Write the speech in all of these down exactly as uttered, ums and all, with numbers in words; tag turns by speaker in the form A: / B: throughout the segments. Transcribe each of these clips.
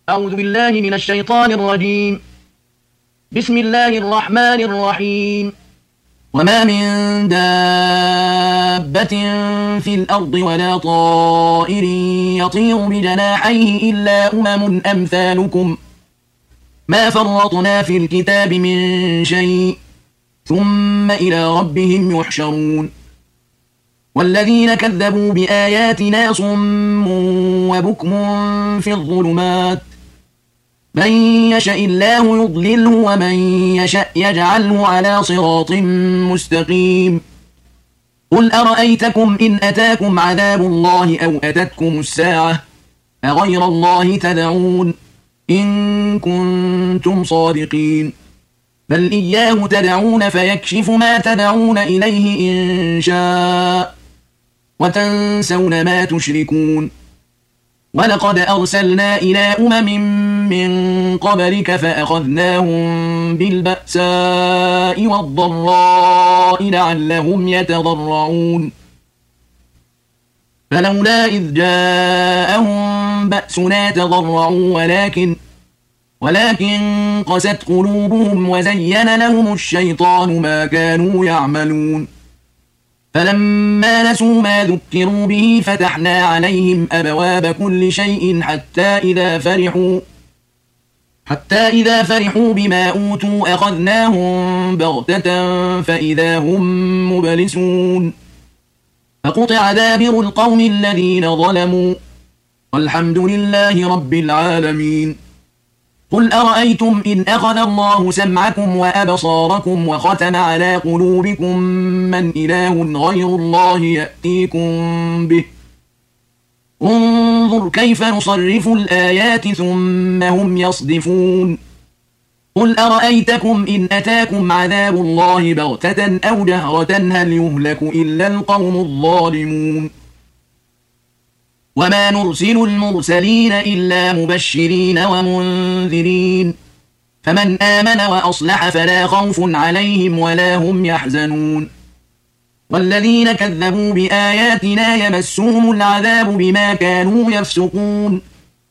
A: أعوذ بالله من الشيطان الرجيم. بسم الله الرحمن الرحيم. وما من دابة في الأرض ولا طائر يطير بجناحيه إلا أمم أمثالكم ما فرطنا في الكتاب من شيء ثم إلى ربهم يحشرون. والذين كذبوا بآياتنا صم وبكم في الظلمات من يشاء الله يضلله ومن يشاء يجعله على صراط مستقيم. قل أرأيتكم إن أتاكم عذاب الله أو أتتكم الساعة أغير الله تدعون إن كنتم صادقين بل إياه تدعون فيكشف ما تدعون إليه إن شاء وتنسون ما تشركون. ولقد أرسلنا إلى أمم من قبلك فأخذناهم بالبأساء والضراء لعلهم يتضرعون فلولا إذ جاءهم بأسنا تضرعوا ولكن ولكن قست قلوبهم وزين لهم الشيطان ما كانوا يعملون فلما نسوا ما ذكروا به فتحنا عليهم أبواب كل شيء حتى إذا فرحوا حتى إذا فرحوا بما أوتوا أخذناهم بغتة فإذا هم مبلسون فقطع دابر القوم الذين ظلموا والحمد لله رب العالمين. قل أرأيتم إن أخذ الله سمعكم وأبصاركم وختم على قلوبكم من إله غير الله يأتيكم به انظر كيف نصرف الآيات ثم هم يصدفون. قل أرأيتكم إن أتاكم عذاب الله بغتة أو جهرة هل يهلك إلا القوم الظالمون. وما نرسل المرسلين إلا مبشرين ومنذرين فمن آمن وأصلح فلا خوف عليهم ولا هم يحزنون. والذين كذبوا بآياتنا يمسهم العذاب بما كانوا يفسقون.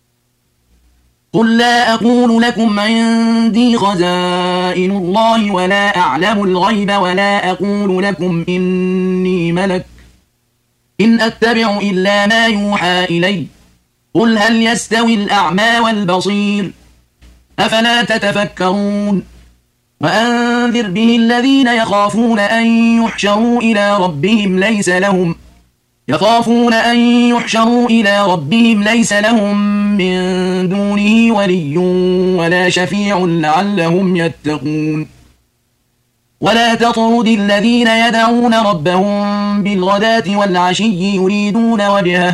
A: قل لا أقول لكم عندي خزائن الله ولا أعلم الغيب ولا أقول لكم إني ملك إن أتبع إلا ما يوحى إلي قل هل يستوي الأعمى والبصير أفلا تتفكرون. وأنذر به الذين يخافون أن يحشروا إلى ربهم ليس لهم يخافون أن يحشروا إلى ربهم ليس لهم من دونه ولي ولا شفيع لعلهم يتقون. ولا تطرد الذين يدعون ربهم بالغداة والعشي يريدون وجهه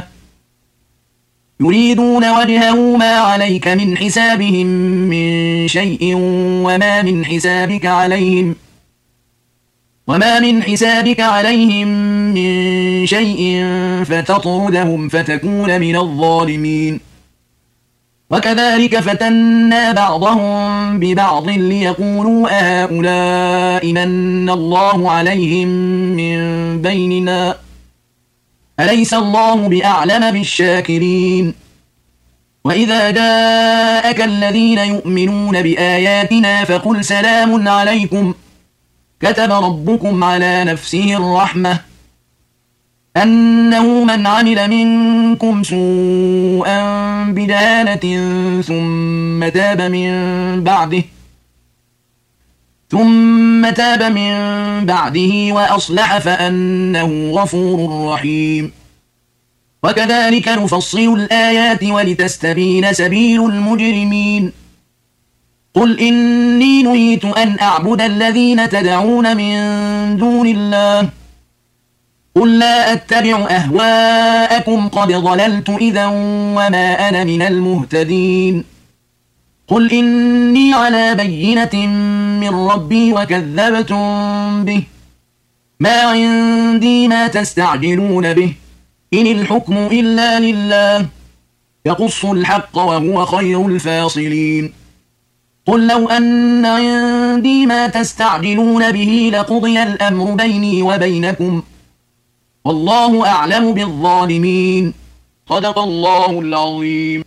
A: يريدون وجهه ما عليك من حسابهم من شيء وما من حسابك عليهم وما من حسابك عليهم من شيء فتطردهم فتكون من الظالمين. وكذلك فتنا بعضهم ببعض ليقولوا أهؤلاء من الله عليهم من بيننا أليس الله بأعلم بالشاكرين. وإذا جاءك الذين يؤمنون بآياتنا فقل سلام عليكم كتب ربكم على نفسه الرحمة أنه من عمل منكم سوءا بجهالة ثم تاب من بعده ثم تاب من بعده وأصلح فأنه غفور رحيم. وكذلك نفصل الآيات ولتستبين سبيل المجرمين. قل إني نهيت أن أعبد الذين تدعون من دون الله قل لا أتبع أهواءكم قد ضللت إذا وما أنا من المهتدين. قل إني على بينة من ربي وكذبتم به ما عندي ما تستعجلون به إن الحكم إلا لله يقص الحق وهو خير الفاصلين. قل لو أن عندي ما تستعجلون به لقضي الأمر بيني وبينكم والله أعلم بالظالمين. صدق الله العظيم.